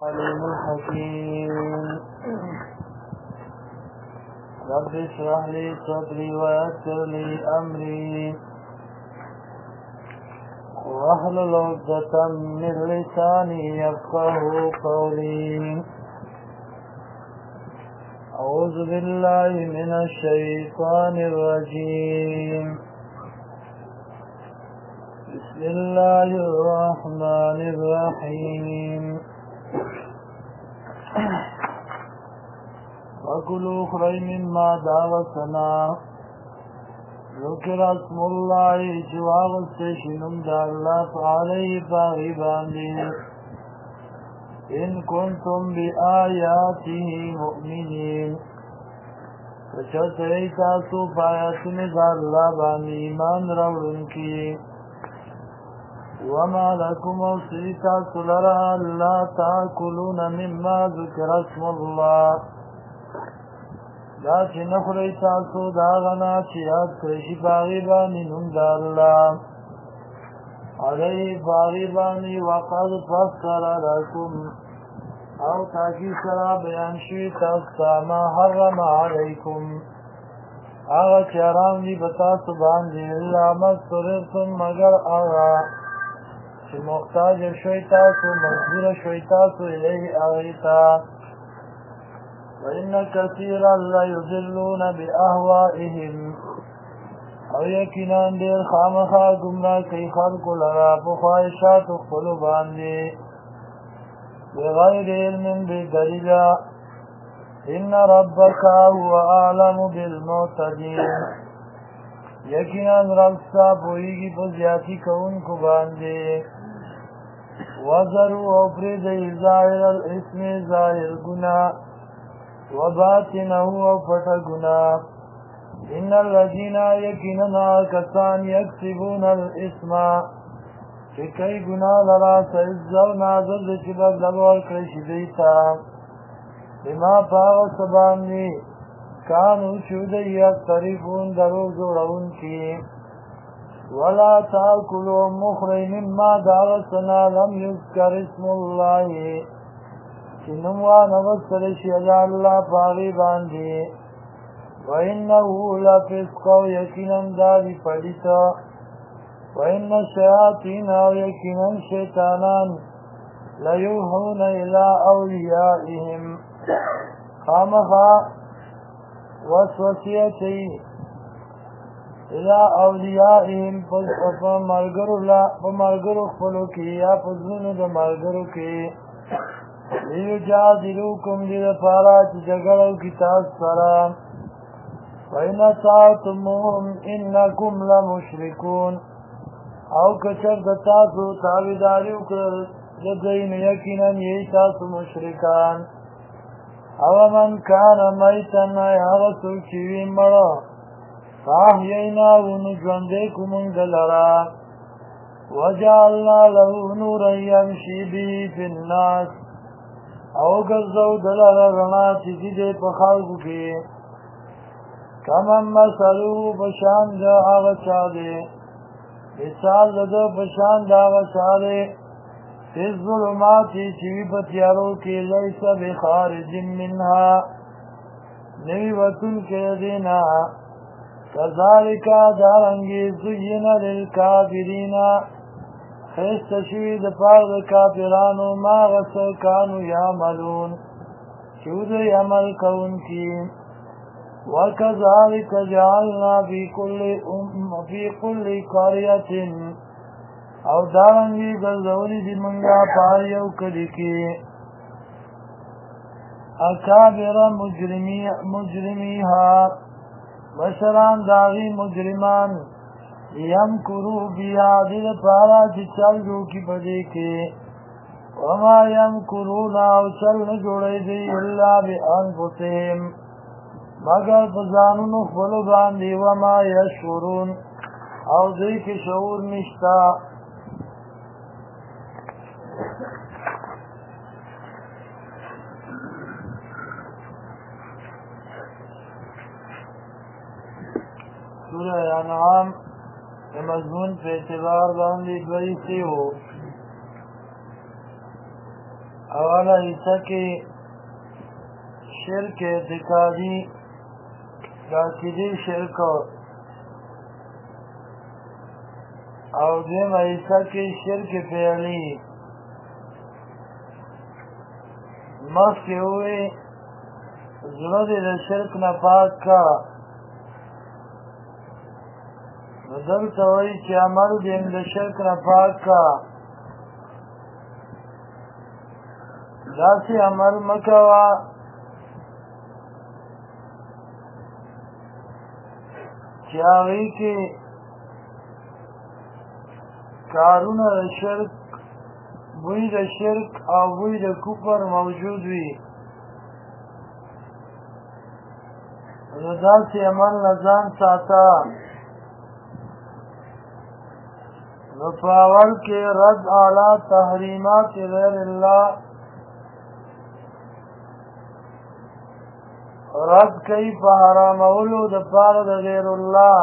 عليم الحكيم رب اشرح لي صدري ويسر لي أمري واحلل عقدة من لساني يفقه قولي أعوذ بالله من الشيطان الرجيم بسم الله الرحمن الرحيم وكلوا خري مما دعوتنا ذكر اسم الله جواب السيشنم دا الله فعليه فاغبان إن كنتم بآياته مؤمنين فشرط ایتاسو فآیاتن دا اللہ بان ایمان روڑن کی وما لكم وصيتاسو لرا لا تاكلون مما ذكر اسم الله دا چه نخوری تاسو دا غنا چه یاد کرشی باغیبانی نم دا اللہ علیه باغیبانی وقد فصل لکم او تاکی سرا بیان شوی تاستا ما حرم علیکم آغا چه حرام دی بتاسو باندی اللہ مستررتم مگر آغا چه مختاج شوی تاسو مجبور شوی تاسو الیه آغیتا وَإِنَّ كَثِيرًا لَيُضِلُّونَ بِأَهْوَائِهِمْ او یقیناً دیر خامخا گمراہ کئی خلق لرا بخواہشات خلو باندے بغیر علم بدلیلا ان ربک هو اعلم بالمعتدین یقیناً ربستا پوئیگی پزیاتی کون کو باندے وَذَرُوا وَفْرِدِ ظَاهِرَ الْإِثْمِ ظاهر گناہ وباطنه وفتح گناہ ان الذين يكننا كسان يكسبون الاسم چکئی گناہ لرا سعزر نازل چبب لبور کرشی دیتا بما پاغ سبانی کانو چودی یقتریفون درو زورون کی ولا تاکلوا مخری مما دعوتنا لم يذكر اسم الله چنموان وصل شیعہ اللہ پاغی باندی وَإِنَّهُ لَفِسْقَ وَيَكِنًا دَادِ پَلِتَ وَإِنَّ الشَّيَاطِينَ وَيَكِنًا شَيْطَانًا لَيُوحُونَ إِلَىٰ أَوْلِيَائِهِمْ خامخا وسوسیتی إِلَىٰ أَوْلِيَائِهِمْ پمرگرو خپلو کی یا پزنو د مرگرو کی لیجادلوکم دید پارا چی جگڑو کتاب سلام وَإِنَّ تَعْتُمُهُمْ إِنَّكُمْ لَمُشْرِكُونَ او کچر دتاسو تابداریو کرل جدین یقینا ییتاسو مشرکان او من کان میتن یارسو چیوی مرا فاحیینا ونجوندے کمونگ لرا وجعلنا له نورا یمشی بی فی الناس او گزو دلال رنا چیزی دے پخالکو کی کمم مسلو بشان دا آغا چادے مثال دا بشان دا آغا چادے فی الظلماتی چیوی پتیارو کی لیسا بخارج منها نوی وطن کے دینا کذالکا دارنگی زین للکافرین خیست شوید پاغ کافرانو ما غسر کانو یعملون چود عمل کون کی وَكَذَلِكَ جَعَلْنَا فِي كُلِّ قَرْيَةٍ او دارنگی گرزولی دی منگا پاریو کلکی اکابر مجرمیها بشران داغی مجرمان یمکرو بیا دل پارا چی چل جو کی پدے کے وما یمکرون او چل نجوڑے دی اللہ بی انفسهم مگر بزانون اخبرو باندی وما یشورون او دی کی شعور نشتا سورہ انعام مضمون په اعتبار باندې دوی سی وو اوله حصہ کې شرک اعتقادي د عقیدې شرک او دویمه حصہ کې شرک فعلي مخکې ووی زړه دې د شرک نه پاک کا نو دلته وایي چې عمل دې د شرک نه پاک کا داسې عمل مه کوه چې هغې کې کارونه د شرک بوی د شرک او بوی د کفر موجود وي نو داسې عمل نه ځان ساته نو په اول کې رد اعلی تحریمات غیر الله رد کوي په حرامولو د پاره د غیر الله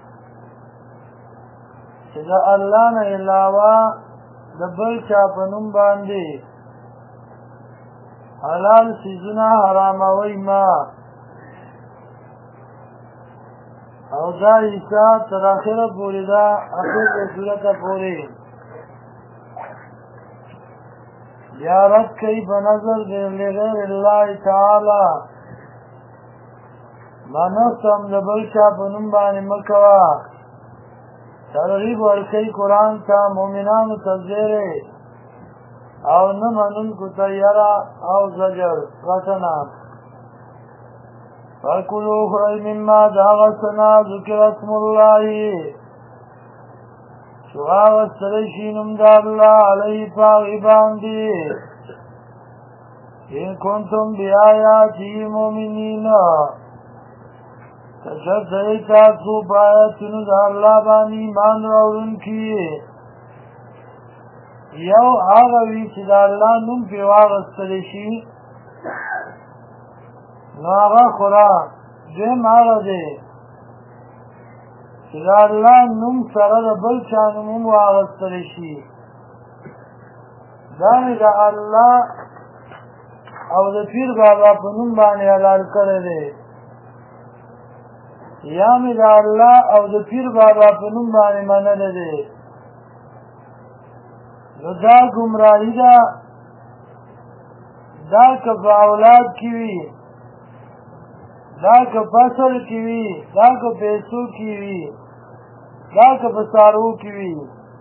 چې د الله نه علاوه د بل چا په نوم باندې حلال څیزونه حراموئ مه او دا حصہ تر اخره پورې ده اخر د صورته پورې بیا رد کوي په نظر لغیر الله تعالی منص هم د بل چا په نوم باندې مه کوه ترغیب ورکوي قرآن ته مؤمنانو ته زیری او نه منونکو ته یره او زجر غټنه فکلوا خورئ مما د هغه څه نه ذکر اسم الله چې واغوستلی شي نوم د الله علیه په هغې باندې ان کنتم بیایاتې مؤمنین کشرطی تاسو بایتونو د الله باندې ایمان راوړونکي یو هغه وي چې د الله نوم پرې واغوستلی شي نو هغه خورا دویم هغه دی چې د الله نوم سره د بل چا نوم هم واغوستلی شي دا مې د الله او د پیر بابا په نوم باندې حلال کړی دی یا مې د الله او د پیر بابا په نوم باندې منلی دی نو دا ګمراهي ده دا که په اولاد کې وي دا که فصل کې وي دا که پیسو کې وي دا که په څاروو کې وي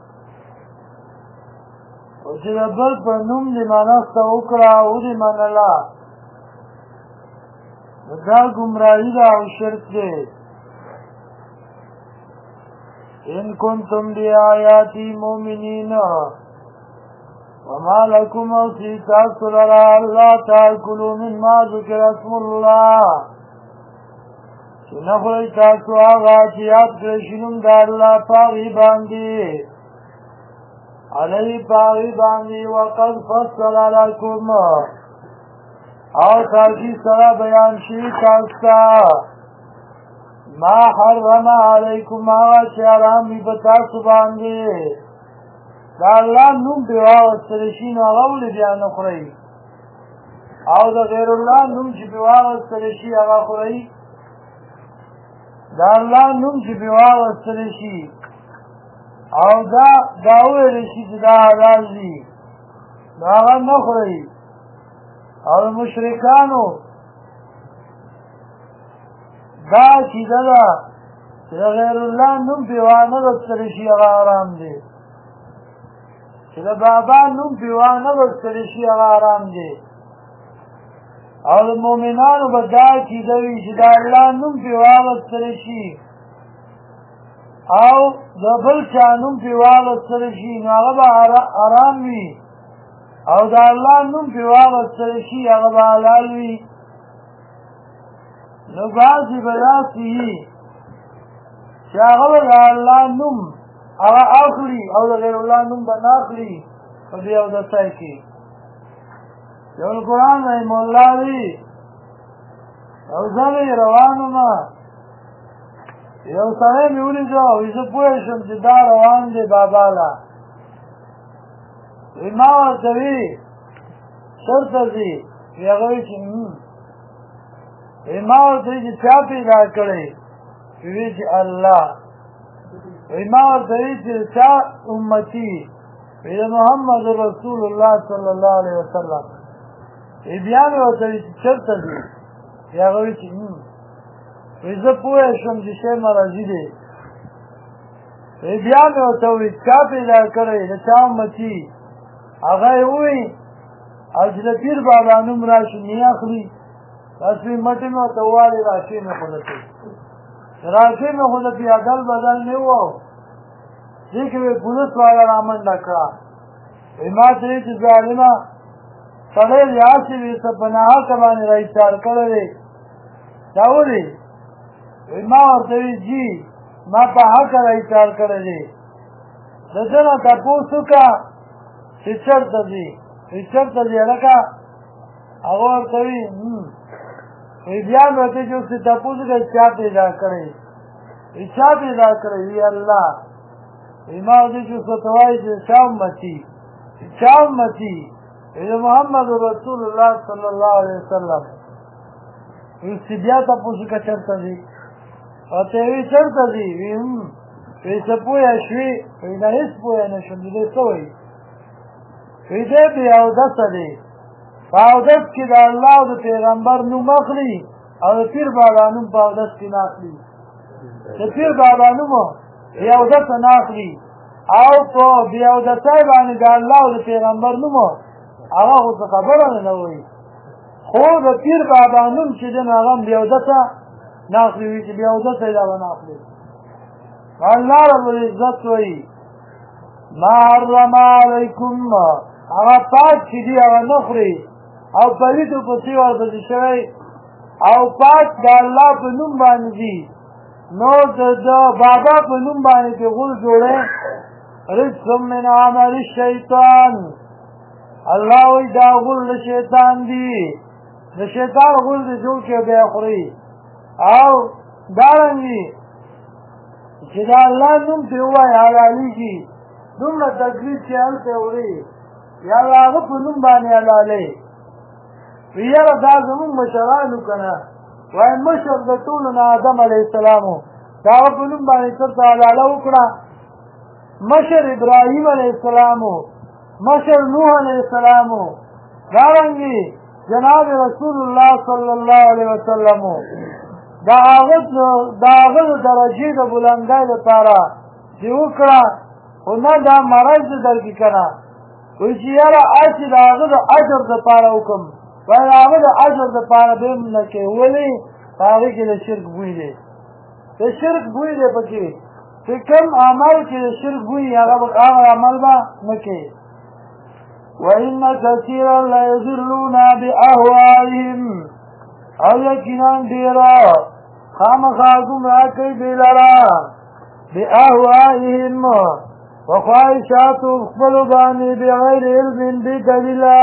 او چې د بل په نوم دې منسته وکړه او دې منله نو دا ګمراهي ده او شرک دی ان کنتم بیایاتی مؤمنین وما لکم اوسی تاسو لرا اللہ تاکلوا مما ذکر اسم اللہ چې نه خورئ تاسو هغه چې یاد کړی شي نوم د الله په هغې باندې علیه په هغې باندې وقد فصل لکم او تاکید سره بیان شوي تاسو ته ما حرم علیکم هغه چې حرام وي په تاسو باندې د الله نوم پرې واغوستلی شي نو هغه ولې بیا نه خورئ او د غیر الله نوم چې پرې واغوستلی شي هغه خورئ د الله نوم چې پرې واغوستلی شي او دا وویلی شي چې دا حلال دي نو هغه نه خورئ او د مشرکانو دا عقیده ده چې د غیر الله نوم پرې وانغوستلی شي هغه حرام دی چې د بابا نوم پرې وانغوستلی شي هغه حرام دی او د مؤمنانو به دا عقیده وي چې د الله نوم پرې واغوستلی شي او د بل چا نوم پرې واغوستلی شي نو هغه به حرام وي او د الله نوم پرې واغوستلی شي هغه به حلال وي نو بعضې به داسې وي چې هغه به د الله نوم هغه اخلي او د غیر الله نوم به نه اخلي په دې اودسۍ کې یو قرآن رحم الله وي او زه به روان ومه یو سړی مې ولیده وایي زه پوه شم چې دا روان دی بابا له وایي ما ورته وي چرته ځي هغه وایي چې ما ورته وایي چې چا پیدا کړی وایي چې الله ما ورته وایي چې چا امتي وایي محمد رسول الله صلی الله علیه وسلم بیا مې ورته وایي چې چرته ځي هغه وایي چې وایي زه پوه شوم چې شی مرضي دی بیا مې ورته وایي چا پیدا کړی د چا امتي هغه یې ووایي او چې د پیر بابا نوم راشي نه اخلي بس وایي مټې مې ورته ووالې راشي مې خودتې راشي مې خودتې عدل بدل نه و دې کې وایي پولیس والا رامنډه کړه وایي ما ته وایي چې ظالمه سړی ریاسي وي څه په ناحقه باندې راایستار کړی دی دا ولې وایي ما ورته وایي جي ما په حقه راایستار کړی دی د ده نه تپوس وکړه چې چېرته ځي وایي چېرته ځي هلکه هغه ورته وایي وایي بیا مې ورته چې اوس تپوس وکړه چا پیدا کړی وایي چا پیدا کړی وایي الله وایي ما ورته چې اوس ورته وایي چې چا امتي چا امتي وایي محمد رسول الله صلی الله علیه وسلم وایي چې بیا تپوس وکړه چېرته ځي ورته وایي چېرته ځي وایي څه پوه شوې وایي نه هېڅ پوه نه شوم چې دی څه وایي وی دی بې اودسه دی په اودس کې د الله او د پیغمبر نوم اخلي او د پیر بابا نوم په اودس کې نه اخلي د پیر بابا نوم بې اودسه نه اخلي او په بې اودسۍ باندې د الله او د پیغمبر نوم هغه خو څه خبره نه وایي خو د پیر بابا نوم چې دی نو هغه هم بې اودسه نه اخلي وایي چې بې اودسه یې دا به نه اخلي الله رب العزت وایي ما حرم علیکم هغه پاک چې دي هغه نه خوري او پلیتو پسې ورپسې شوی او پاک د الله په نوم باندې دي نو د بابا په نوم باندې چې غول جوړی رجس من عمل الشیطان الله وایي دا غول د شیطان دي د شیطان غول دې جوړ کړي بیا خوري او دارنګې چې د الله نوم پرې ووایي حلالېږي دومره تکلیف چې هلته وړي یا د هغه په نوم باندې حلالۍ یاره دا زمونږ مشرانو که نه وایي مشر د ټولو نه آدم علیه السلام و د هغه په نوم باندې چېرته حلاله وکړه مشر ابراهیم علیه السلام و مشر نوح علیه السلام و دارنګې جناب رسول الله صلی الله علیه وسلم و د هغه د درجې د بلندۍ لپاره چې وکړه خو نه دا مرض دې درکړي که نه وایي چې یاره هسې د هغه د اجر دپاره وکړم وایي د هغه د اجر دپاره به هم نه کوې ولې په هغې کې د شرک بوی دی د شرک بوی دی پکې چې کوم عمل کې د شرک بوی هغه عمل به نه کوې وإن كثيرا ليضلون بأهوائهم او یقینا ډېره خامخا ګمراه کوي دوی لره بأهوائهم وخواهشاتو خپلو باندې بغیر علم بدلیله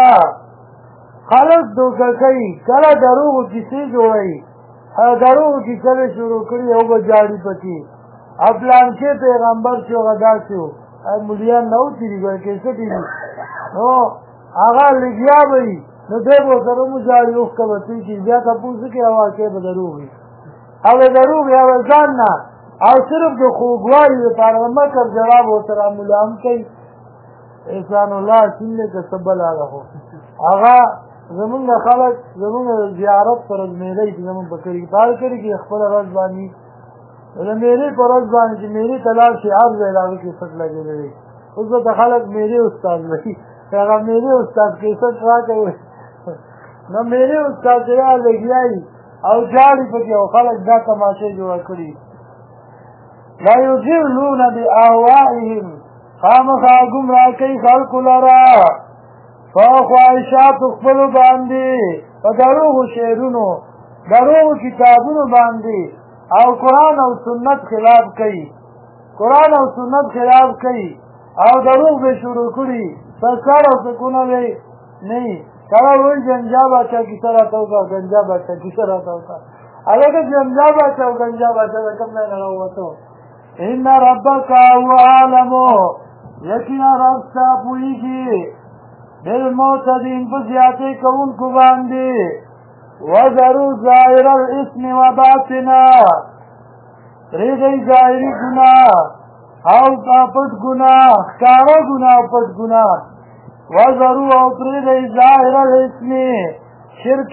خلک دوکه کوي کله دروغو کیسې جوړوي دروغو کیسه به شروع کړي او به جاړي پکې پلانکې پیغمبر چې هغه داسې و مولیان نه و تېري ګوره کیسټې دي نو هغه لګیا به وي نو دی به ورسره مو جاړي اوښکه به توی کړي بیا تپوس وکړي او واقع به دروغ وي او د دروغ یا به ځان نه او صرف د خوږوالي لپاره د مکر جواب ورسره مولا هم کوي احسان الله سین دی که څه بل هغه خو هغه زمونږ خلک زمونږ زیارت په ورځ میلې چې زمونږ په کلي کې په هر کلي کې خپله ورځ باندې د میلې په ورځ باندې چې میلې ته لاړ شي هر ځای د هغه کیسټ لګېدلی دی اوس به خلک میلې استاد لري که هغه میلې استاد کیسټ راکوي نو میلې استاد چې را لګیا وي او جاړي پکې او خلک دا تماشې جوړه کړي لا یضلون بأهوائهم خامخا ګمراه کوي خلکو لره په خواهشاتو خپلو باندې په دروغو شعرونو دروغو کتابونو باندې او قرآن او سنت خلاف کوي قرآن او سنت خلاف کوي او دروغ به شروع کړي سرکار او سکونه به نه کله وایي جنجا باچا کیسه راته وکړه ګنجا باچا کیسه راته وکړه هلکه جنجا باچا او ګنجا باچا د کوم ځای نه راووتو ان ربک هو عالم یقینا رب ستا پوهېږي بالمعتدین په زیاتې کوونکو باندې وذروا ظاهر الاسم وباطنه پرېږدئ ظاهري ګناه او پټ ګناه ښکاره ګناه او پټ ګناه وذروا او پرېږدئ ظاهر الاسم شرک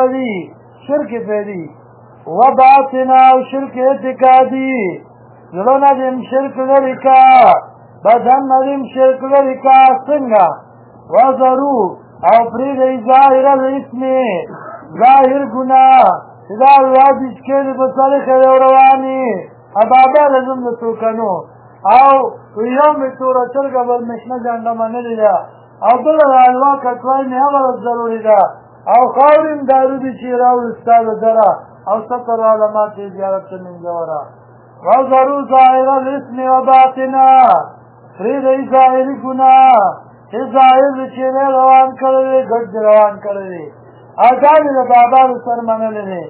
پیلي وباطنه او شرک اعتقادي زړه نه دې شرک لرې کا بدن نه دې شرک لرې کا څنګه وذروا او پرېږدئ ظاهر الاسم ظاهر ګناه چې دا الله بسکېلې په صالحه یو رواني ابابا لازم د توکنو او یو مې توره چرګه بل مې شنه جانډه منلې ده او بله د حلوا کټوای مې هغه ضروري ده او خاورین دارو دي چې راوړي ستا د دره او ستر علامات یې زیارت ته منځوره وذروا ظاهر الاسم وباطنه پرېږدئ ظاهري ګناه چې ظاهر دې چې روان کړی دی ګډ دې روان کړی دی او دا مې د بابانو سر منلی دی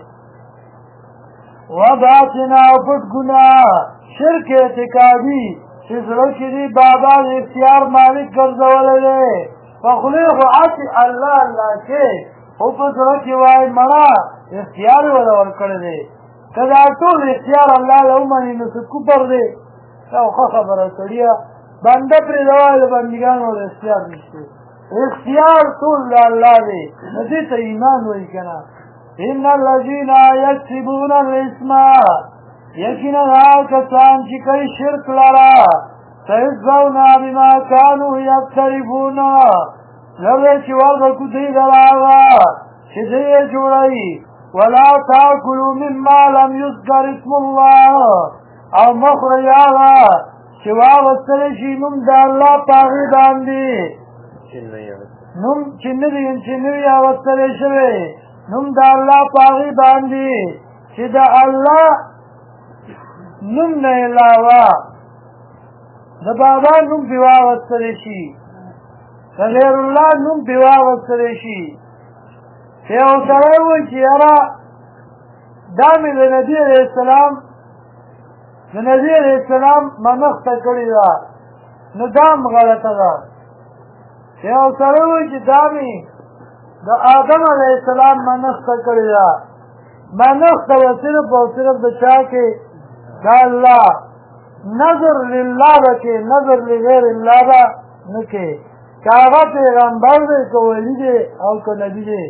وباطنه او پټ ګناه شرک اعتقادي چې زړه کې دي بابا د اختیار مالک ګرځولی دی په خولې خو هسې الله الله کې خو په زړه کې وایي مړه اختیار یې وله ورکړی دی که دا ټول اختیار الله له ومني نو څه کفر دی دا خو ښه خبره سړیه بنده پرېږده وایي د بندګانو د اختیار نشته اختیار ټول د الله دی نو دې ته ایمان وایي که نه ان الذین یکسبون الاسم یقینا هغه کسان چې کوي شرک لره سیجزون بما کانوا یقترفون زر چې وربکو دوی لره هغه چې دوی یې جوړوي ولا تاکلوا مما لم یذکر اسم الله او مخورئ هغه چې واغوستلی شي نوم د الله په هغې باندې نوم چې نه وي اغوستلی شوی نوم د الله په هغې باندې چې د الله نوم نه علاوه د بابا نوم پې واغوستلی شي د غیر الله نوم پې واغوستلی شي چې یو سړی وایي چې یاره دا مې د نبي علیه السلام د نبي علیه السلام منښته کړې ده نو دا هم غلطه ده چې یو سړی وایي چې دا مې د آدم علیه السلام منښته کړې ده منښته به صرف او صرف د چا کې د الله نظر لله به کې نظر لغیر الله به نه کې که هغه پیغمبر دی که ولی دی او که نبي دی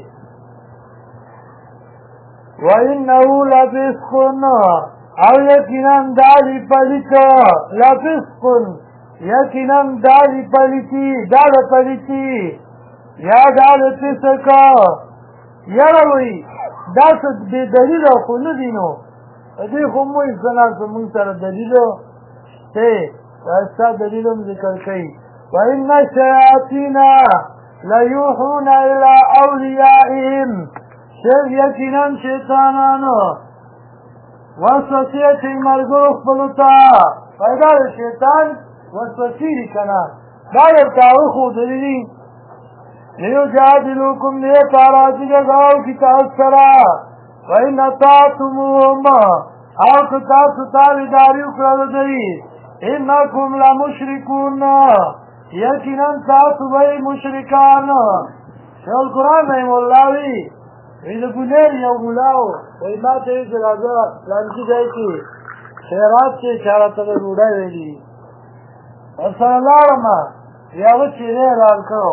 وَإِنَّهُ لَفِسْقٌ او یقیناً دالی پلیتا لفسق یقیناً دالی پلیتی دال پلیتی یا دال پسکا یروی داست بی دلیل خو ندینو دی خو موی سنار سمون سر دلیلو تی واستا دلیلم ذکر کئی وَإِنَّ الشَّيَاطِينَ لَيُوحُونَ إِلَىٰ أَوْلِيَائِهِمْ یقیناً شیطانانو وسوسې چې ملګرو خپلو ته پیدا د شیطان وسوسې دي که نه دا درته وښودلي دي لیجادلوکم دې پاره چې جګړه وکړي تاسو سره وإن اطعتموهم او که تاسو تابعداري وکړه د دوی انکم لمشرکون یقینا تاسو به مشرکان شیخ القرآن رحمه الله وایي د ګونیر یو ملا و وایي ما ته یې چې راځه پلانکي ځای کې خیرات چې چا راته د ډوډۍ ویلي ورسره لاړم هغه چیرې یې لال کړو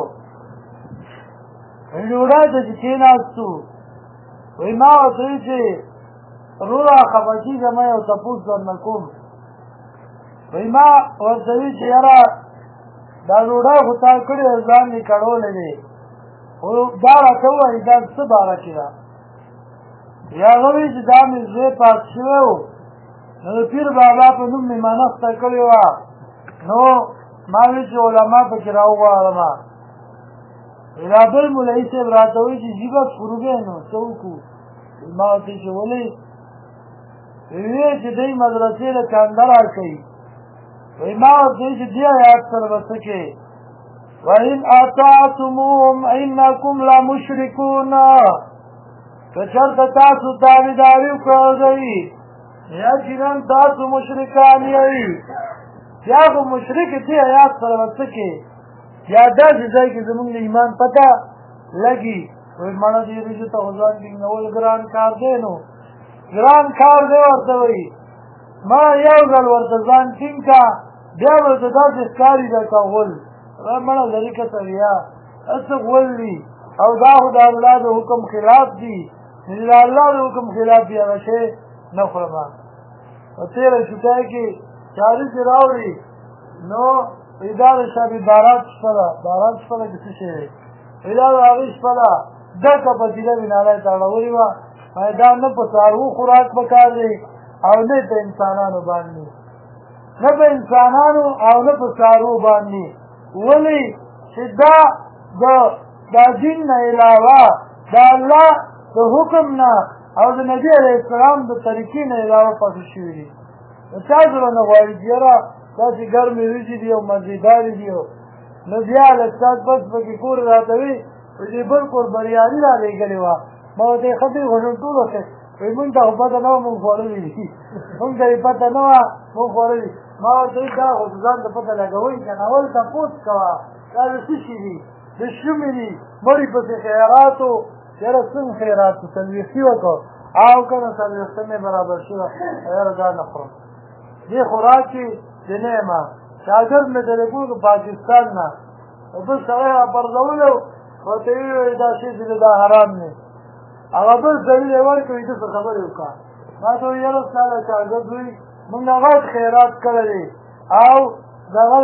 وایي ډوډۍ ته چې کېناستو وایي ما ورته وایي چې وروره خفه کېږه ما یو تپوس درنه کوم وایي ما ورته وایي چې یاره دا ډوډۍ خو تا کړې او ځان دې کړولی دی خو دا راته ووایي دا څه باره کې ده هغه وایي چې دا مې زوی پات شوی و نو د پیر بابا په نوم مې منښته کړې وه نو ما وایي چې علما پکې راوغواړم دا بل مولوي صاحب راته وایي چې ژبه فروګی نو څه وکړو ما ورته چې ولې ویې چې دی مدرسې له چانده راکوي وایي ما ورته وایي چې دې آیات سره به څه کې وَإِنْ أَطَعْتُمُوهُمْ إِنَّكُمْ لَمُشْرِكُونَ که چېرته تاسو تابعداري وکړه د دوی یقینا تاسو مشرکان یئ بیا خو مشرک دې آیات سره به څه کې یا داسې ځای کې زمونږ د ایمان پته لګي وایي مړه دې وریجو ته خو ځان ټینګول ګران کار دی نو ګران کار دی ورته وایي ما یو ځل ورته ځان ټینګ کا بیا ورته داسې ښکاري درته غول مړه لرې کته بیا هسې غول وي او دا خو د الله د حکم خلاف دي د الله د حکم خلاف دي هغه شی نه خورم په تېره شوټۍ کې چاري چې راوړي نو دا د شب بارات شپه ده بارات شپه ده که څه شی دی دا د هغې شپه ده ډکه پتیله مې نالی ته اړولې وه دا نه په څاروو خوراک پکار دی او نه په انسانانو باندې نه په انسانانو او نه په څاروو باندې ولې چې دا دین نه علاوه د الله د حکم نه او د نبي علیه السلام د طریقې نه علاوه پاتې شوي دي د چا زړه نه غواړي چې یاره داسې ګرمې وریجې دي او مزېدارې دي نو بیا لږ ساعت بس پکې کور راته وي چې بل کور بریاني را لېږلې وه ما ورته یې ښځې خو نن ټول وخت وایي مونږ ته خو پته نه وه مونږ خوړلي دي مونږ ته یې پته نه وه مونږ خوړلي ما ورته وایي دا خو ځان ته پته لګوئ که نه اول تپوس کوه دا د څه شي دي د شومې دي مړي پسې خیراتو یاره څنګه خیراتو څلوېښتي وکړو او که نه څلوېښته مې برابر شوه یاره دا نه خورم دې خوراک کې د نه یم شاګرد مې تلیفون پاکستان نه بل سړی راپرځولو ورته یې وویل دا شی چې دا حرام دی هغه بل دلیل یې ورکړی ده څه خبرې وکړه ما ته وویل یاره ستا دا شاګرد وي مونږ غټ خیرات کړی دی او دغه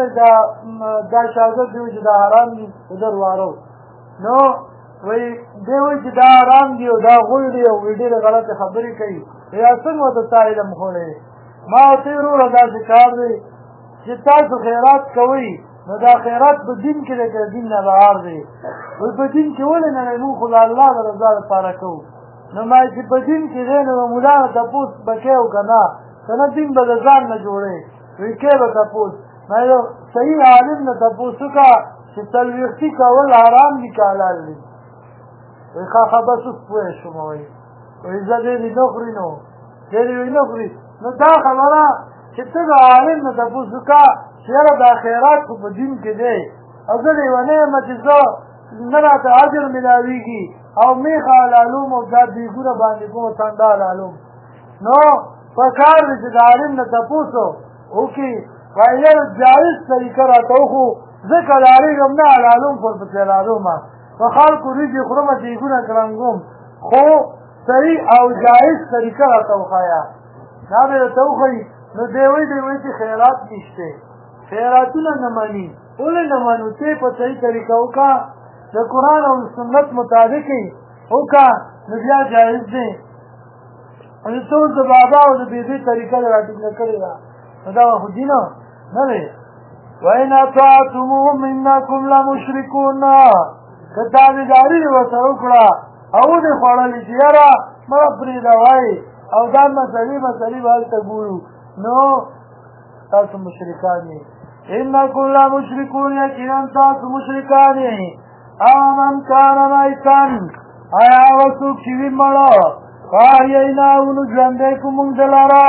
دا شاګرد دی چې دا حرام دي در وارو نو وایي دی وایي چې دا حرام دي او دا غول دي او ډېرې غلطې خبرې کوي یا څنګه ورته تا علم خوړی ما ورته ویل وروره داسې کار دی چې تاسو خیرات کوئ نو دا خیرات په دین کې دی که دین نه بهر دی وایي په دین کې ولې نه دی مونږ خو د الله د رضا لپاره کوو نو ما چې په دین کې دی نو ملا نه تپوس به کوې او که نه که نه دین به د ځان نه جوړې وایي کوې به تپوس ما یو صحیح عالم نه تپوس وکړه چې څلوېښتي کول حرام دي که حلال دي وایي ښه بس اوس پوه شوم وایي زه ډېرې نه خوري نو ډېرې وایي نه خوري نو دا خبره چې ته د عالم نه تپوس وکړه چې یاره دا خیرات خو په دین کې دی او زه لیونی یم چې زه نه راته اجر ملاویږي او میخه حلالوم او دا دیګونه باندې کوم څنډه حلالوم نو په کار دی چې د عالم نه تپوس وکړي وایي یاره جایز طریقه راته وښو ځکه ډارېږم نه حلالوم خو پسې حلالوم په خلکو وریجې خورم دیګونه کرنګوم خو صحیح او جایز طریقه راته وښایه دا مې راته وښایي نو دی وایي چې خیرات نشته خیراتونه نه مني ولې نه منو ته په صحیح طریقه وکړه د قرآن او سنت مطابق یې وکړه نو بیا جایز دی ته اوس د بابا او د بیبي طریقه دې راټینګه کړې ده نو دا خو دین نه دی وإن أطعتموهم إنكم لمشركون که تابعداري دې ورسره وکړه او دې خوړلې چې یاره مه پرېږده وایي او دا مسلې به هلته ګورو نو تاسو مشرکان یې إنكم لمشركون یقینا تاسو مشرکان یې او من کان میتا آیا هغه څوک چې وي مړه فاحییناه نو ژوندی کړو موږ ده لره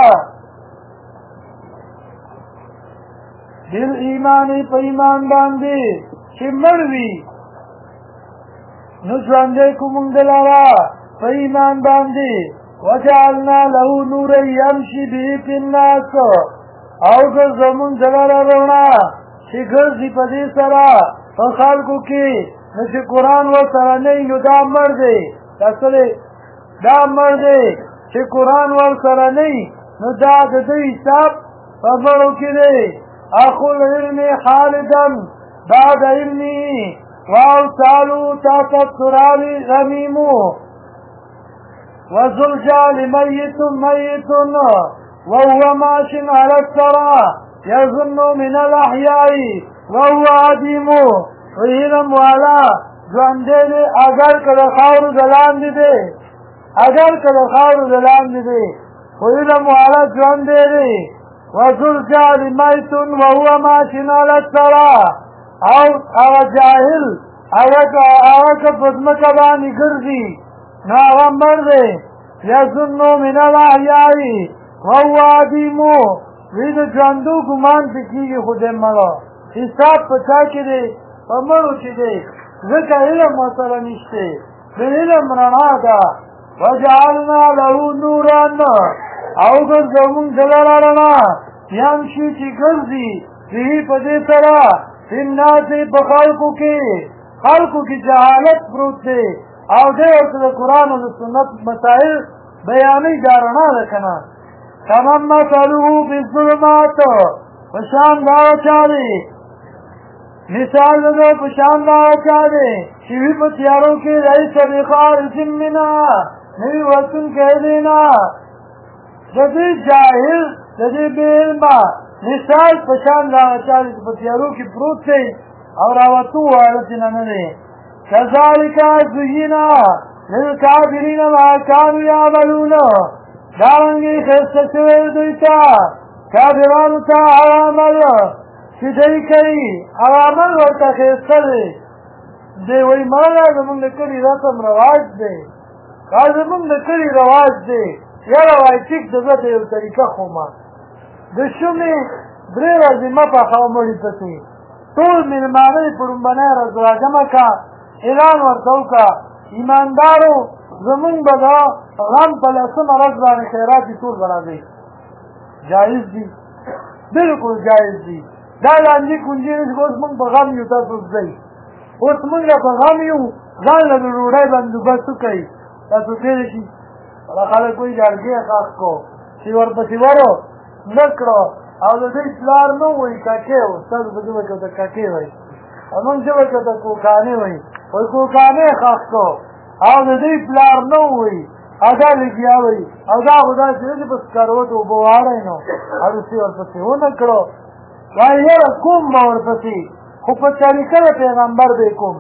بالایمان په ایمان باندې چې مړ وي نو ژوندی کړو موږ ده لره په ایمان باندې وجعلنا له نورا یمشي به فی الناس او ګرځومون ده لره رڼا چې ګرځي په دې سره په خلکو کې نو چې قرآن ورسره نه وي نو دا مړ دی دا مړ دی چې قرآن ورسره نه وي نو دا د ده حساب په مړو کې دی اخو العلم خالدا بعد علمه واوصالو تحت التراب غمیم وزلجال میت وهو ماش على الثرى يظن من الاحياء وهو عديم علم والا ژوندی دی اگر که د خاورو د لاندې دی خو علم والا ژوندی دی وزلجال میت وهو ماش على الثرى او هغه جاهل هغه که په ځمکه باندې ګرځي نو هغه مړ دی یظن من الاحیاء وهو عدیم وی د ژوندو ګمان پې کېږي خو دی مړه حساب په چا کې دی په مړو چې دی ځکه علم ورسره نشته د علم رڼا ده وجعلنا له نورا او ګرځو موږ دلته رڼا یمشي چې ګرځي به په دې سره په الناس په خلقو کې جهالت پروت دی او دې ورته د قرآن او د سنت مسائل بیانوي دا رڼا ده که نه کمن مثله بالظلمات په شان د هغه چا دی مثال د ده په شان د هغه چا دی چې وي په تیارو کې لیس بخارج منها نه وي وتونکی دی نه د دې جاهل د دې بې علمه مثال په شان د هغه چا دی چې په تیارو کې پروت دی او راوتو حالت نه نه دی كذلك زينا للكافرين ما كانوا يعملون دارنگی خسته شوی دوی تا کافرانو تا عوامل چې دوی کوي عوامل ورته خسته دی دی وایي مولا زمونږ د کلي رسم رواج دی دا زمونږ د کلي رواج دی یاره وایي ټیک د زه ته یو طریقه ښومه د شومې 3 ورځې مه پخوه مړي پسې ټول مېلمانه یې په لومبنۍ ورځ راجمع که اعلان ورته وکړه ایماندارو زمونږ به د غم په 10مه ورځ باندې خیرات دي ټول به راځئ جایز دي بلکل جایز دي دا لانجې کونجې نه چې اوس مونږ په غم یو تاسو ځئ اوس مونږ په غم یو ځان له د ډوډۍ بندوبست وکئ تاسو تېرې شي دا خلک وایي جارګې یې خاص کړو چې ورپسې ورو نه کړو او د دوی پلار نه وایي کاکې و ستاسو په ژبه کې ورته کاکې وایي او مونږ ژبه کې ورته کوکانې وایي وایي کوکانې یې خاص کړو او د دوی پلار نه وایي او دا لګیا وایي او دا خو داسې نه چې په سکروټو اوبه واړی نو هروسې ورپسې ونه کړو وایي یاره کوم به ورپسې خو په طریقه د پیغمبر به کوم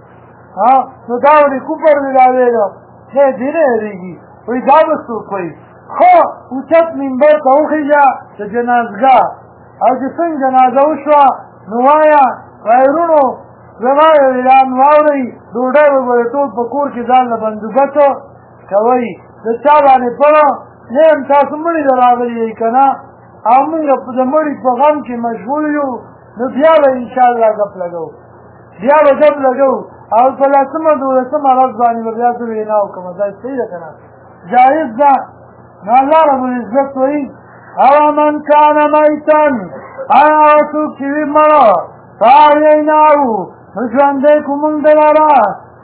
نو دا ولې کفر دی دا ویلو نه دې نه هېرېږي وایي دا به څوک وایي ښه اوچت منبر ته وخېږه د جنازګاه او چې څنګه جنازه وشوه نو وایه وایرونو زما یو اعلان واورئ ډوډۍ به به ټول په کور کې ځان له بندوبست کوئ د چا باندې پړه نه یم تاسو مړي ته راغلي یئ که نه او مونږ د مړي په غم کې مشغول یو نو بیا به انشاءالله ګپ لګو بیا به ګپ لګو او په 10مه 12مه ورځ باندې به بیا زه وینا وکړم دا صحیح ده که نه جایز ده نو الله ربالعزت وایي او من کان میتا آیا هغه څوک چې وي مړه فاحییناه نو ژوندی کړو مونږ د لره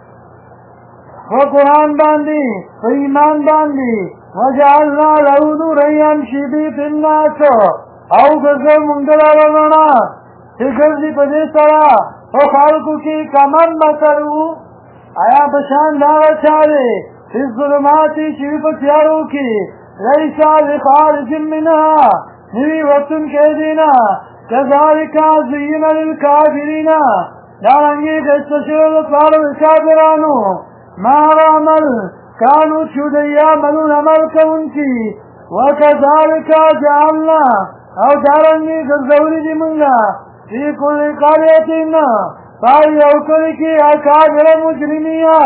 په قرآن باندې په ایمان باندې وجعلنا له نورا یمشي به فی الناس او ګرځو مونږ د لره رڼا چې ګرځي په دې سره په خلکو کې کمن مثلو آیا په شان د هغه چا دی فی الظلمات چې وي په تیارو کې لیس بخارج منها نه وي وتونکی دی نه كذلك زين للكافرين دارنگی خسته شوی لپاره د کافرانو ما عمل كانوا چې یعملون عمل کوونکي وكذلك جعلنا او دارنگی ګرځولي دي مونږه فی کل قریة په یو کلي کې اکابر مجرمین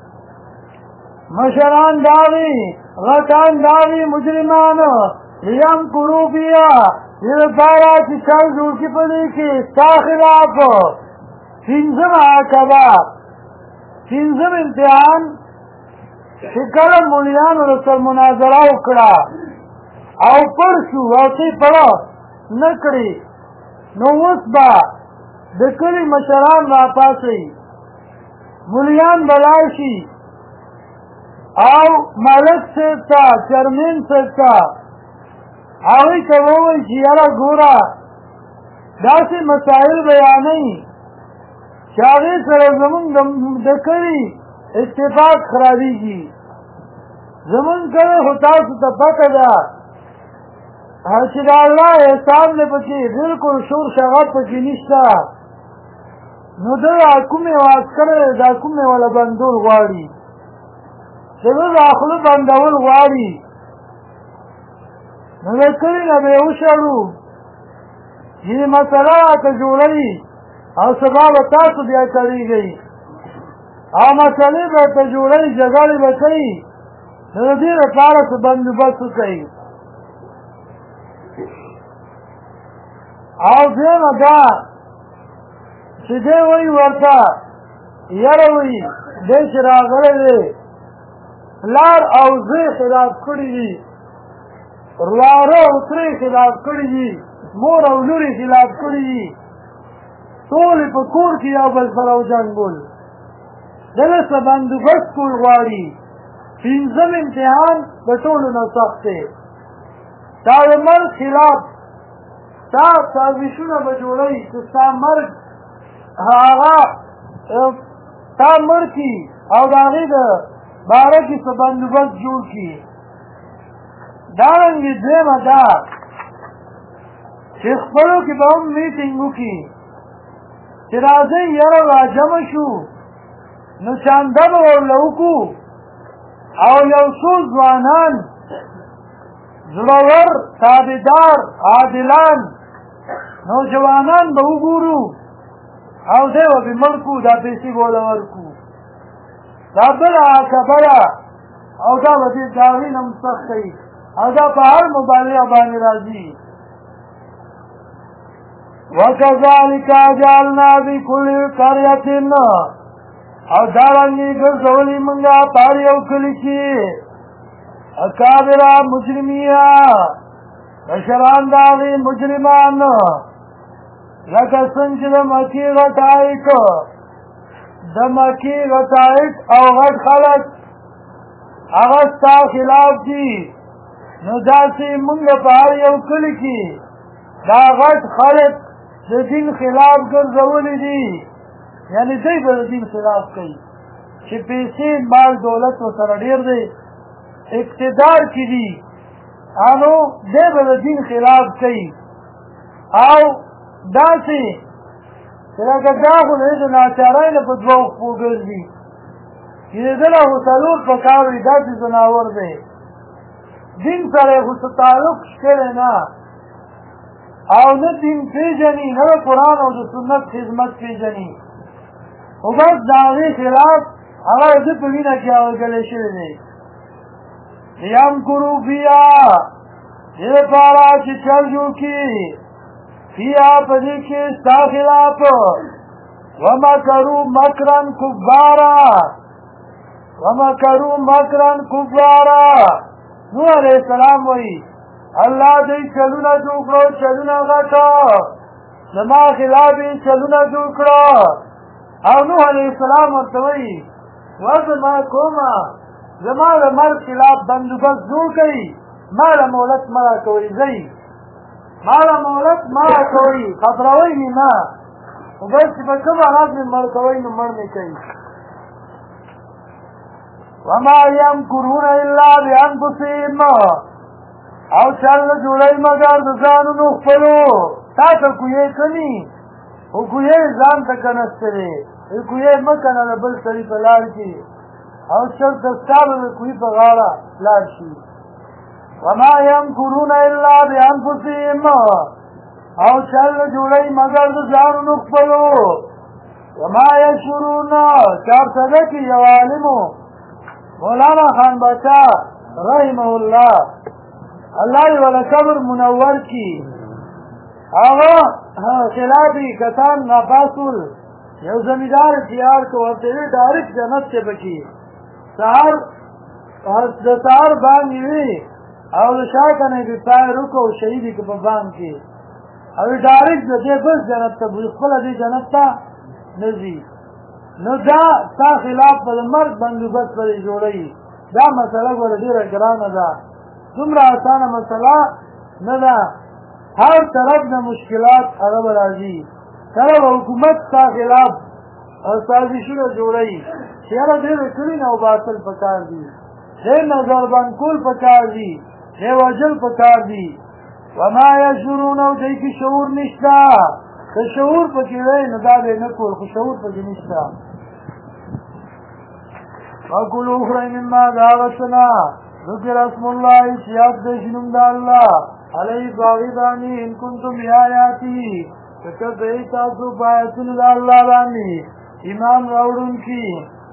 مشران داغي غټان داغي مجرمان لیمکروا فیها دې لپاره چې چل جوړ کړي په دې کې ستا خلاف پنځم عقبه پنځم امتحان چې کله مولیانو ورسره مناظره وکړه او پړ شو او ته پړه نه کړې نو اوس به د کلي مشران راپاڅئ مولیان به لاړ شي او ملک صاحب ته چرمین صاحب ته هغوی ته ووایي چې یاره ګوره داسې مسایل بیانوي چې هغې سره زمونږ د کلي اتفاق خرابېږي زمونږ کلی خو تاسو ته پته ده چې د الله احسان دی پکې بلکل شور شغب پکې نشته نو ده دا کومې واز کړی دی دا کومې والا بندول غواړي چې ده دا خوله بندول غواړي نو د کلي نه به یې وشړو یعنې مسله راته جوړوي او سبا به تاسو بیا کړېږئ او مسلې به ورته جوړوي جګړې به کوي نو د دې لپاره څه بندوبست وکړئ او دیمه دا چې دی وایي ورته یاره وایي دی چې راغلی دی پلار او زوی خلاف کړي دي وراره او ترې خلاف کړي دي مور او لورې خلاف کړي دي ټول په کور کې یو بل سره وجنګول دله څه بندوبست کول غواړي پنځم امتحان د ټولو نه سخت دی دا د مرګ خلاف ستا سازشونه به جوړوي چې ستا مرګ هغه تا مړ کړي او د هغې د باره کې څه بندوبست جوړ کړي دارنګې دویمه دا چې خپلو کې به هم میټینګ وکړي چې راځئ یاره راجمع شو نو چانده به ورله وکړو او یو څو ځوانان زړور تابعدار عادلان نوجوانان به وګورو او دی به مړ کړو دا پیسې به ورله ورکړو دا بله خبره او دا به دې د هغې نه هم سخت کوي او دا په هر مبالغه باندې راځي وکذلک جعلنا فی کل قریة او دارنګې ګرځولي مونږه په هر یو کلي کې اکابره مجرمیا مشران د هغې مجرمان لکه څنګه چې د مکې غټایټ او غټ خلک هغه ستا خلاف دي نو داسې مونږ په هر یو کلي کې دا غټ خلک د دین خلاف ګرځولي دي یعنی دوی به د دین خلاف کوي چې پیسې مال دولت ورسره ډېر دی اقتدار کې دي نو دی به د دین خلاف کوي او داسې چې لکه دا خو د ناچارۍ نه په دوه خپو ګرځي چې د ده له خو څلور په کار وي داسې ځناور دی دین سره یې خو څه تعلق شکلی نه او نه دین پېژني نه د قرآن او د سنت خدمت پېژني خو بس د هغې خلاف هغه د ده په وینه کې اورګلی شوی دی لیمکرو فیها دې دپاره چې چل جوړ کړي فیها په دې کې ستا خلاف ومکرو مکرا کفارا نوح علیہ السلام وایي الله دې چلونه جوړ کړو چلونه غټه زما خلاف یې چلونه جوړ کړو او نوح علیہ السلام ورته وایي زما کومه زما د مرګ خلاف بندوبست جوړ کړئ ما له مهلت مه راکوئ ځئ ما له مهلت مه راکوئ خبروئ مې نه خو بس چې په کوم حالات مې مړ کوئ نو مړ مې کوي وما یمکرون الا بانفسهم او چل نه جوړوي مګر د ځانونو خپلو تا ته کویې کني خو کویې ځان ته کنسته دی کویې مه کنه د بل سړي په لار کې او چرته ستا به د کوی په غاړه لاړ شي وما یمکرون الا بانفسهم او چل نه جوړوي مګر د ځانونو خپلو وما یشعرون چارته کې یو عالمو مولانا خان باچا رحمه الله الله یې ولا قبر منور کی هغه خلافي کسان ناپاسول یو زمیندار تیار کو ورته ډایرکټ جنت ته بکی سهار د سهار باندې وي او د شاته نه دي پای رکو شهیدی کو په باندې کې او ډایرکټ د دې بس جنت ته خپل دې جنت ته نزي نو دا ستا خلاف په مرګ بندوبست پرې جوړوي دا مسله ګوره ډېره ګرانه ده دومره اسانه مسله نه ده هر طرف نه مشکلات هغه به راځي کله به حکومت ستا خلاف سازشونه جوړوي چې یاره دې کړي نه او باطل پکار دي دې نظربند کول پکار دي دې وژل پکار دي وما یشعرون او دې کې شعور نشته که شعور پکې وی نو دا به نه کول خو شعور پکې نشته وکلوا خورئ مما داغتنا ذکر اسم الله چې یاد دی نوم د الله علیه په هغې باندې ان کنتم بیااتي که کړئ تاسو په آیتونو د الله باندې ایمان راوړونکي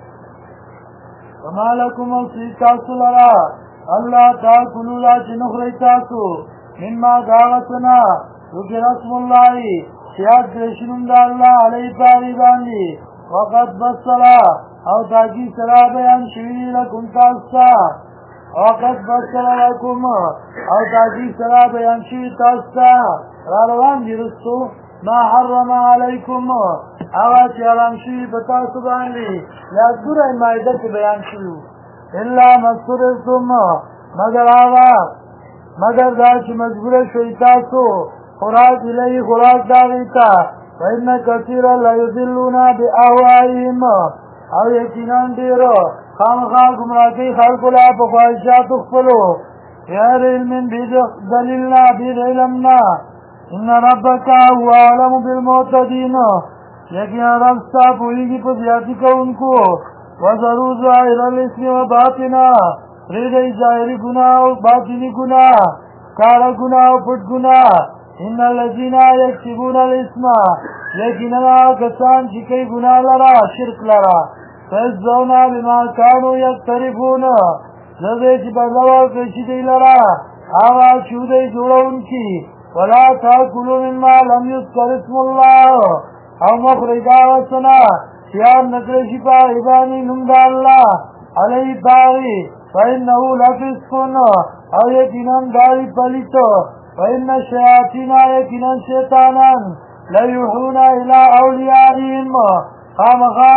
وما لکم اوسئ تاسو لره الله تاکلوا دا چې نه خورئ تاسو مما داغتنا ذکر اسم الله چیاد کرشنون دا اللہ علیہ پاغی باندی وقت بسلا او تاکی سرا بیان شوی لکم تاستا وقت بسلا لکم او تاکی سرا بیان شوی تاستا راروان دی رستو ما حرم علیکم آغا چی حرام شوی بتاسو باندی یاد برای مائدت بیان شوی الا مسترستم مگر آغا مگر دا چی مجبور شوی تاسو خوراک الی خوراک داغیتا فإن كثيرا لا يضلون بأهوائهم او یقیناً دیرو خامخا گمراکی خلق لا بخواہشات اخفلو غیر علم دلیلنا بیر علمنا ان ربک هو اعلم بالمعتدین یقینا ربستا پوئیگی پر زیادی کا انکو وزرو ظاہر الاسم و باطنا ریدئی ظاہری گناہ و باطنی گناہ کارا گناہ و پٹ گناہ ان الذین یکسبون الاسم یقینا کسان چکی گناہ لرا شرک لرا فیزونا بما کانو یقترفون زده چی بدلو کشی دی لرا آغا چودی جوڑا انکی ولا تاکلو مما لم یذکر اسم اللہ او مخرجا وسنا شیان نکرشی پا عبانی نمدہ اللہ علیہ باغی فإنہو لفسکن او یقیناً داری پلیتو فإن الشياطين يكنا شيطانا لا يوحون إلى أوليائهم خامخا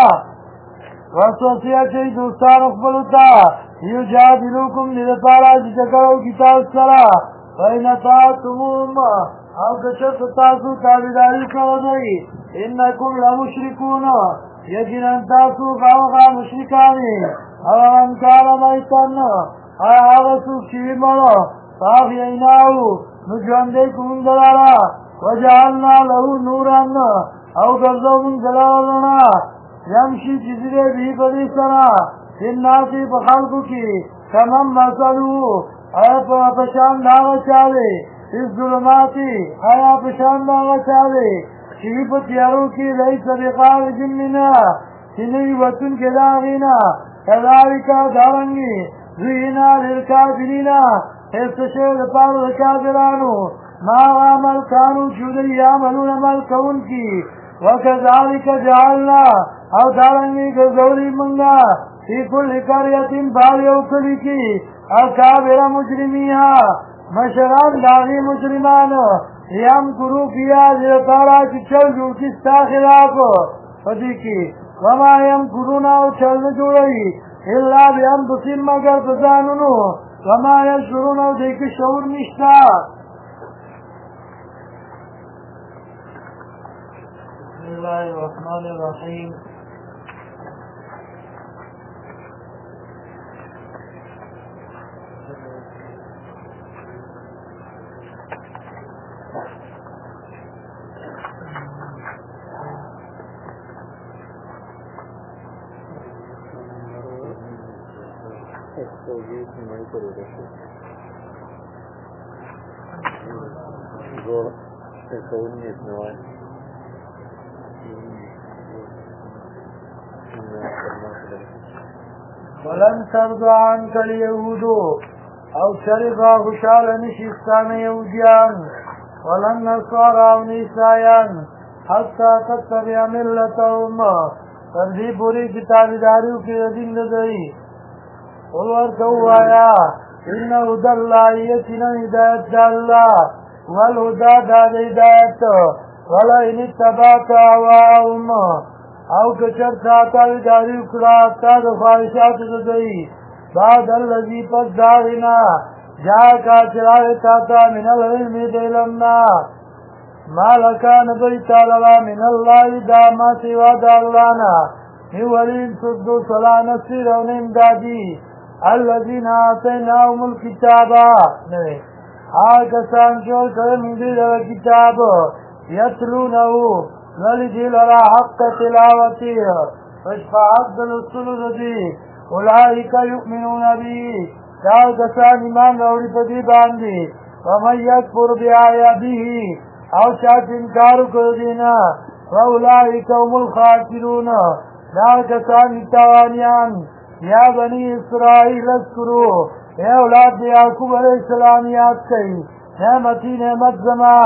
وسوسيا شيء دوستان اقبلتا يجادلوكم لذلك جكروا كتاب الصلاة فإن طاعتموهم او کشت تاسو تابداری کردئی انکم لمشرکون یقینا تاسو خامخا مشرکانی او انکار میتن آغا سوک چوی مرو فاحییناو نجواندے کون دلارا وجعلنا له نورا او گرزو من دلارنا یمشی چیزرے بھی بدی سنا الناسی بخلقو کی کمم مسلو آیا پشان داغا چاہے اس ظلماتی آیا پشان داغا چاہے چیوی پتیارو کی لئی صدقاء جننا چنوی وطن کے داغینا کذالکا دارنگی زینا للکافرینہ استشهر لپار الكافرانو ما عمل كانوا شودي يعملون عمل كون کی وكذلك جعلنا او دارنگی گزوری منگا في كل قرية باری او کلی کی اکابر مجرمیها مشران داغی مجرمان یم کرو کیا زیرطارا کی چل جو کستا خلاف فدی کی وما یم کرونا او چل نجوڑی الا بانفسهم مگر بزانونو وما يشعرون او دیکھ شعور نشتا بسم الله الرحمن الرحيم ولن ترضى عنك اليهود او شرقا خوشال نشستان يهوديان ولن نصارى ونسايان حتى تتبع ملتهم تردی پوری کتابداریو کی دین دئی قل ورکو آیا ان هدى الله یقینا ہدایت اللہ والهدى داد ہدایت ولئن اتبعت اهواءهم او کچر ساتا داری اکڑا تا دخواہشات دئی بعد اللذی پس دارنا جا کا چرائے تاتا من العلم دیلمنا ما لکا نبی تعالی من اللہ داما سوا دالانا نولین صدو صلاح نصیر و نمدادی الذین آتیناهم الكتابا آکسان چول کرم دل کتاب یتلونہو ولدی لرا حق تلاوتی فشفاعت بالرسول دی اولئک یؤمنون بی چاو کسان ایمان روڑی پدی باندی ومن یکفر بآیاته او چاک انکارو کردینا واولئک هم الخاسرون دار کسان تاوانیان یا بنی اسرائیل اذکرو اے اولاد یعقوب علیہ السلام یاد کئی نعمتی نعمت زما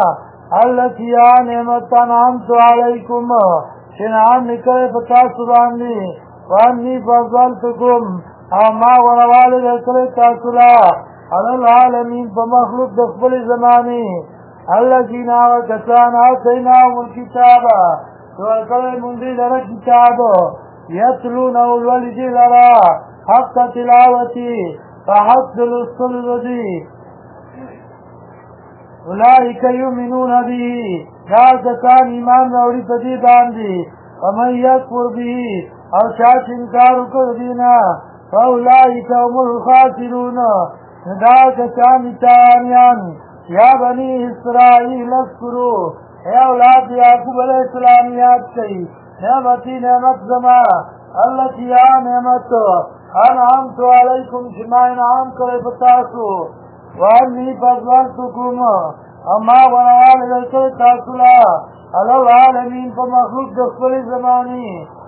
التي نعمت انعمت علیکم شنعام نکوی فتاسو باندی وانی فضلتکم اما ونوال ذکر تاسولا علی العالمین فمخلوق دخبل زمانی الذين وكسان آتيناهم الكتاب وكل منذ لنا كتاب يتلونه الولد لنا حق تلاوتي فحصل الصلب أولئك يؤمنون به لا كسان إيمان نوري تديد عندي ومن يكفر به أو شاك انكار كردينا فأولئك هم الخاسرون لا كسان تانيان یا بنی اسرائیل اذکروا اے اولاد یعقوب علیہ السلام یاد کئی نعمتی نعمت زما اللتی یا نعمت انعمت علیکم شما انعام کرے فتاسو وانی فضلتکم اما ونوال ذکر تاسولا علی العالمین فمخلوق دخل زمانی